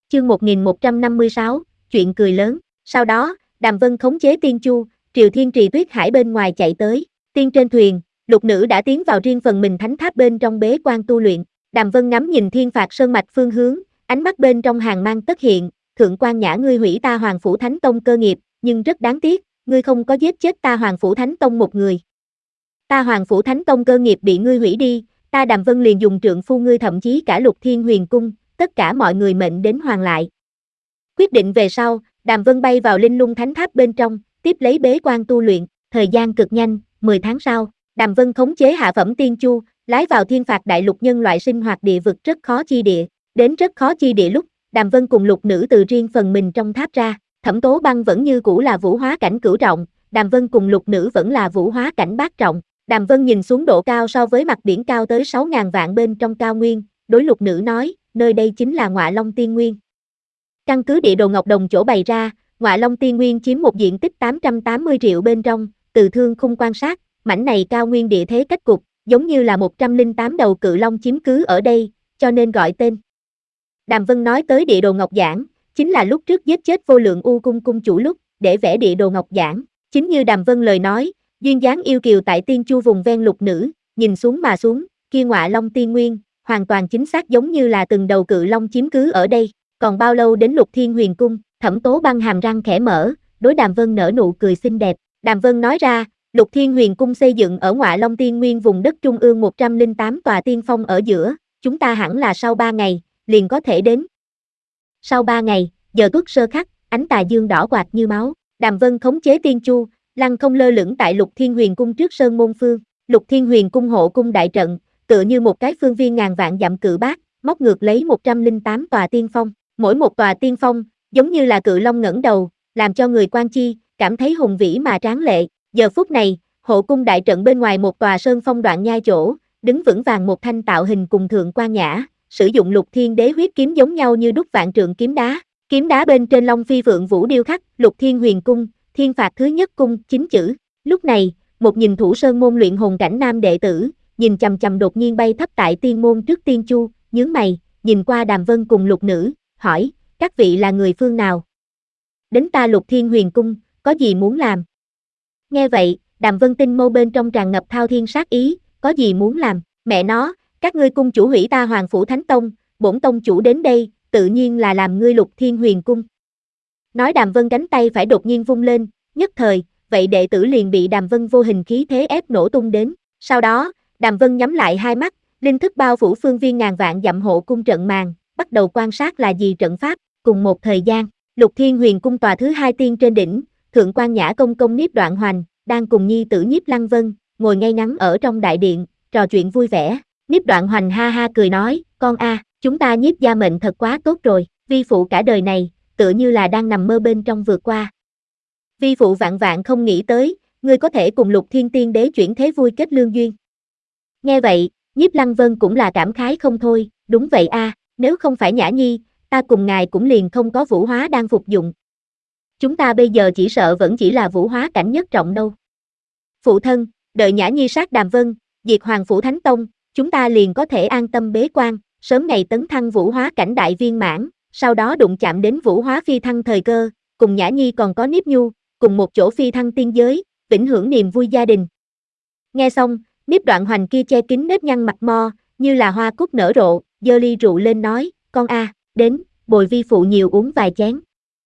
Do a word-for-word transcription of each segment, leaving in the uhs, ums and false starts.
Chương một nghìn một trăm năm mươi sáu, chuyện cười lớn. Sau đó, Đàm Vân khống chế Tiên Chu, Triều Thiên Trì Tuyết Hải bên ngoài chạy tới. Tiên trên thuyền, lục nữ đã tiến vào riêng phần mình thánh tháp bên trong bế quan tu luyện. Đàm Vân ngắm nhìn thiên phạt sơn mạch phương hướng, ánh mắt bên trong hàng mang tất hiện. Thượng quan Nhã, ngươi hủy ta Hoàng Phủ Thánh Tông cơ nghiệp, nhưng rất đáng tiếc, ngươi không có giết chết ta Hoàng Phủ Thánh Tông một người. Ta Hoàng Phủ Thánh Tông cơ nghiệp bị ngươi hủy đi, ta Đàm Vân liền dùng trượng phu ngươi, thậm chí cả Lục Thiên Huyền Cung, tất cả mọi người mệnh đến hoàn lại. Quyết định về sau, Đàm Vân bay vào Linh Lung Thánh Tháp bên trong, tiếp lấy bế quan tu luyện. Thời gian cực nhanh, mười tháng sau, Đàm Vân khống chế hạ phẩm Tiên Chu, lái vào thiên phạt đại lục nhân loại sinh hoạt địa vực rất khó chi địa. Đến rất khó chi địa lúc, Đàm Vân cùng lục nữ từ riêng phần mình trong tháp ra. Thẩm Tố Băng vẫn như cũ là vũ hóa cảnh cửu trọng, Đàm Vân cùng lục nữ vẫn là vũ hóa cảnh bát trọng. Đàm Vân nhìn xuống độ cao so với mặt biển cao tới sáu ngàn vạn bên trong cao nguyên, đối lục nữ nói, nơi đây chính là Ngọa Long Tiên Nguyên. Căn cứ địa đồ Ngọc Đồng chỗ bày ra, Ngọa Long Tiên Nguyên chiếm một diện tích tám trăm tám mươi triệu bên trong, từ thương khung quan sát, mảnh này cao nguyên địa thế cách cục, giống như là một trăm lẻ tám đầu cự long chiếm cứ ở đây, cho nên gọi tên. Đàm Vân nói tới địa đồ Ngọc Giản, chính là lúc trước giết chết Vô Lượng U Cung cung chủ lúc, để vẽ địa đồ Ngọc Giản. Chính như Đàm Vân lời nói, duyên dáng yêu kiều tại Tiên Chu vùng ven lục nữ, nhìn xuống mà xuống, kia Ngọa Long Tiên Nguyên, hoàn toàn chính xác giống như là từng đầu cự long chiếm cứ ở đây. Còn bao lâu đến Lục Thiên Huyền Cung? Thẩm Tố Băng hàm răng khẽ mở, đối Đàm Vân nở nụ cười xinh đẹp. Đàm Vân nói ra, Lục Thiên Huyền Cung xây dựng ở Ngọa Long Tiên Nguyên vùng đất trung ương một trăm lẻ tám tòa tiên phong ở giữa, chúng ta hẳn là sau ba ngày, liền có thể đến. Sau ba ngày, giờ tuất sơ khắc, ánh tà dương đỏ quạt như máu. Đàm Vân khống chế Tiên Chu, lăng không lơ lửng tại Lục Thiên Huyền Cung trước sơn môn phương. Lục Thiên Huyền Cung hộ cung đại trận, tựa như một cái phương viên ngàn vạn dặm cự bát, móc ngược lấy một trăm lẻ tám tòa tiên phong. Mỗi một tòa tiên phong, giống như là cự long ngẩng đầu, làm cho người quan chi, cảm thấy hùng vĩ mà tráng lệ. Giờ phút này, hộ cung đại trận bên ngoài một tòa sơn phong đoạn nhai chỗ, đứng vững vàng một thanh tạo hình cùng Thượng quan Nhã, sử dụng Lục Thiên Đế huyết kiếm giống nhau như đúc vạn trượng kiếm đá. Kiếm đá bên trên Long Phi Phượng Vũ điêu khắc, Lục Thiên Huyền Cung, thiên phạt thứ nhất cung, chín chữ. Lúc này, một nhìn thủ sơn môn luyện hồn cảnh nam đệ tử, nhìn chằm chằm đột nhiên bay thấp tại tiên môn trước Tiên Chu, nhướng mày, nhìn qua Đàm Vân cùng lục nữ, hỏi, các vị là người phương nào? Đến ta Lục Thiên Huyền Cung, có gì muốn làm? Nghe vậy, Đàm Vân tinh mâu bên trong tràn ngập thao thiên sát ý, có gì muốn làm? Mẹ nó, các ngươi cung chủ hủy ta Hoàng Phủ Thánh Tông, bổn tông chủ đến đây, tự nhiên là làm ngươi Lục Thiên Huyền Cung. Nói Đàm Vân cánh tay phải đột nhiên vung lên, nhất thời, vậy đệ tử liền bị Đàm Vân vô hình khí thế ép nổ tung đến. Sau đó, Đàm Vân nhắm lại hai mắt, linh thức bao phủ phương viên ngàn vạn dặm hộ cung trận màn, bắt đầu quan sát là gì trận pháp. Cùng một thời gian, Lục Thiên Huyền Cung tòa thứ hai tiên trên đỉnh, Thượng quan Nhã công công Niếp Đoạn Hoành, đang cùng nhi tử Nhiếp Lăng Vân, ngồi ngay ngắn ở trong đại điện, trò chuyện vui vẻ. Niếp Đoạn Hoành ha ha cười nói, con a, chúng ta Nhiếp gia mệnh thật quá tốt rồi, vi phụ cả đời này, tựa như là đang nằm mơ bên trong vượt qua. Vi phụ vạn vạn không nghĩ tới, ngươi có thể cùng Lục Thiên Tiên Đế chuyển thế vui kết lương duyên. Nghe vậy, Nhiếp Lăng Vân cũng là cảm khái không thôi, đúng vậy a, nếu không phải Nhã Nhi, ta cùng ngài cũng liền không có vũ hóa đang phục dụng. Chúng ta bây giờ chỉ sợ vẫn chỉ là vũ hóa cảnh nhất trọng đâu. Phụ thân, đợi Nhã Nhi sát Đàm Vân, diệt Hoàng Phủ Thánh Tông, chúng ta liền có thể an tâm bế quan, sớm ngày tấn thăng vũ hóa cảnh đại viên mãn, sau đó đụng chạm đến vũ hóa phi thăng thời cơ, cùng Nhã Nhi còn có Niếp Nhu, cùng một chỗ phi thăng tiên giới, vĩnh hưởng niềm vui gia đình. Nghe xong, Niếp Đoạn Hoành kia che kín nếp nhăn mặt mo, như là hoa cúc nở rộ, giơ ly rượu lên nói, con a, đến, bồi vi phụ nhiều uống vài chén.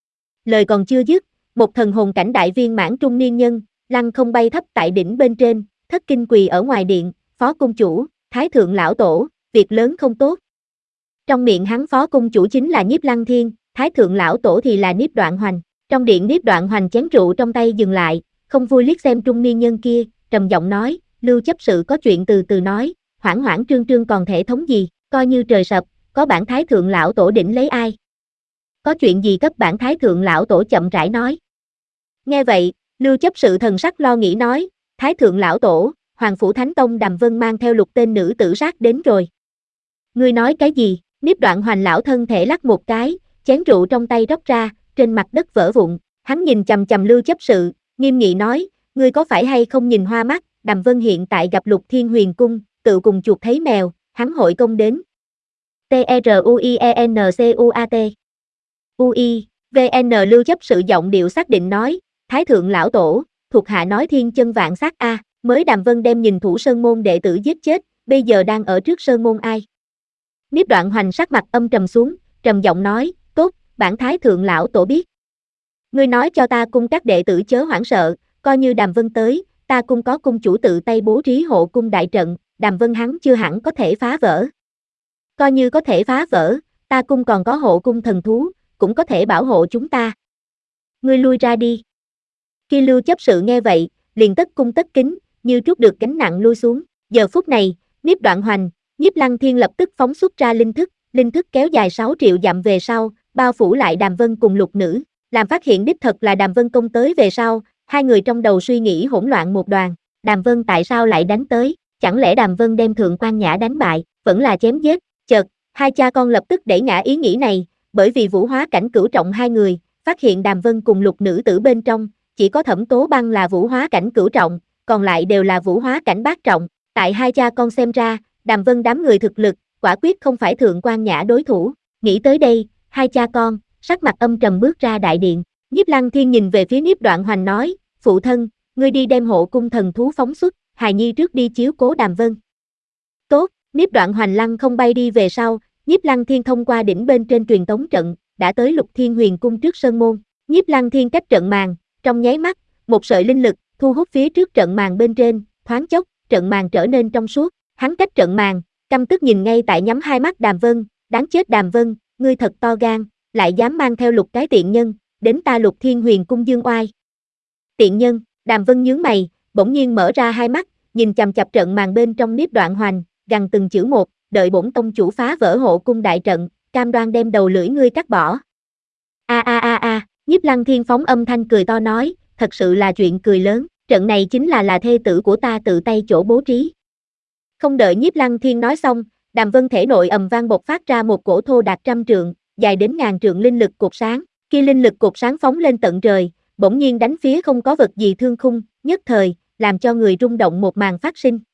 Lời còn chưa dứt, một thần hồn cảnh đại viên mãn trung niên nhân, lăng không bay thấp tại đỉnh bên trên, thất kinh quỳ ở ngoài điện, phó cung chủ, thái thượng lão tổ, việc lớn không tốt. Trong miệng hắn phó cung chủ chính là Nhiếp Lăng Thiên, thái thượng lão tổ thì là Niếp Đoạn Hoành. Trong điện Niếp Đoạn Hoành chén rượu trong tay dừng lại, không vui liếc xem trung niên nhân kia, trầm giọng nói, Lưu chấp sự có chuyện từ từ nói, hoảng hoảng trương trương còn thể thống gì, coi như trời sập, có bản thái thượng lão tổ đỉnh lấy ai. Có chuyện gì cấp bản thái thượng lão tổ chậm rãi nói. Nghe vậy, Lưu chấp sự thần sắc lo nghĩ nói, thái thượng lão tổ, Hoàng Phủ Thánh Tông Đàm Vân mang theo lục tên nữ tử sát đến rồi. Ngươi nói cái gì? Niếp Đoạn Hoành lão thân thể lắc một cái, chén rượu trong tay róc ra, trên mặt đất vỡ vụn. Hắn nhìn chằm chằm Lưu chấp sự, nghiêm nghị nói, ngươi có phải hay không nhìn hoa mắt? Đàm Vân hiện tại gặp Lục Thiên Huyền Cung, tự cùng chuột thấy mèo, hắn hội công đến. T E R U I E N C U A T u i, vê en Lưu chấp sự giọng điệu xác định nói, Thái thượng lão tổ, thuộc hạ nói thiên chân vạn sát a, mới Đàm Vân đem nhìn thủ sơn môn đệ tử giết chết, bây giờ đang ở trước sơn môn ai. Niếp Đoạn Hoành sắc mặt âm trầm xuống, trầm giọng nói, tốt, bản Thái thượng lão tổ biết. Ngươi nói cho ta cung các đệ tử chớ hoảng sợ, coi như Đàm Vân tới, ta cung có cung chủ tự tay bố trí hộ cung đại trận, Đàm Vân hắn chưa hẳn có thể phá vỡ. Coi như có thể phá vỡ, ta cung còn có hộ cung thần thú, cũng có thể bảo hộ chúng ta. Ngươi lui ra đi. Khi Lưu chấp sự nghe vậy, liền tất cung tất kính, như trút được gánh nặng lui xuống. Giờ phút này, Niếp Đoạn Hoành, Nhiếp Lăng Thiên lập tức phóng xuất ra linh thức, linh thức kéo dài sáu triệu dặm về sau, bao phủ lại Đàm Vân cùng Lục Nữ, làm phát hiện đích thật là Đàm Vân công tới về sau, hai người trong đầu suy nghĩ hỗn loạn một đoàn. Đàm Vân tại sao lại đánh tới? Chẳng lẽ Đàm Vân đem Thượng Quan Nhã đánh bại, vẫn là chém giết? Chợt, hai cha con lập tức đẩy ngã ý nghĩ này, bởi vì vũ hóa cảnh cửu trọng hai người, phát hiện Đàm Vân cùng Lục Nữ tử bên trong, chỉ có Thẩm Tố Băng là vũ hóa cảnh cửu trọng, còn lại đều là vũ hóa cảnh bát trọng. Tại hai cha con xem ra, Đàm Vân đám người thực lực, quả quyết không phải Thượng Quan Nhã đối thủ. Nghĩ tới đây, hai cha con, sắc mặt âm trầm bước ra đại điện. Nhiếp Lăng Thiên nhìn về phía Niếp Đoạn Hoành nói, phụ thân, ngươi đi đem hộ cung thần thú phóng xuất, hài nhi trước đi chiếu cố Đàm Vân. Tốt, Niếp Đoạn Hoành lăng không bay đi về sau, Nhiếp Lăng Thiên thông qua đỉnh bên trên truyền tống trận, đã tới Lục Thiên Huyền cung trước sơn môn. Nhiếp Lăng Thiên cách trận màn, trong nháy mắt, một sợi linh lực thu hút phía trước trận màn bên trên, thoáng chốc, trận màn trở nên trong suốt. Hắn cách trận màn, căm tức nhìn ngay tại nhắm hai mắt Đàm Vân, đáng chết Đàm Vân, ngươi thật to gan, lại dám mang theo Lục cái tiện nhân, đến ta Lục Thiên Huyền cung dương oai. Tiện nhân, Đàm Vân nhướng mày, bỗng nhiên mở ra hai mắt, nhìn chằm chằm trận màn bên trong Niếp Đoạn Hoành, gằn từng chữ một, đợi bổn tông chủ phá vỡ hộ cung đại trận, cam đoan đem đầu lưỡi ngươi cắt bỏ. A a a a, Nhiếp Lăng Thiên phóng âm thanh cười to nói, thật sự là chuyện cười lớn, trận này chính là là thê tử của ta tự tay chỗ bố trí. Không đợi Nhiếp Lăng Thiên nói xong, Đàm Vân thể nội ầm vang bộc phát ra một cổ thô đạt trăm trượng, dài đến ngàn trượng linh lực cột sáng, khi linh lực cột sáng phóng lên tận trời, bỗng nhiên đánh phía không có vật gì thương khung, nhất thời, làm cho người rung động một màn phát sinh.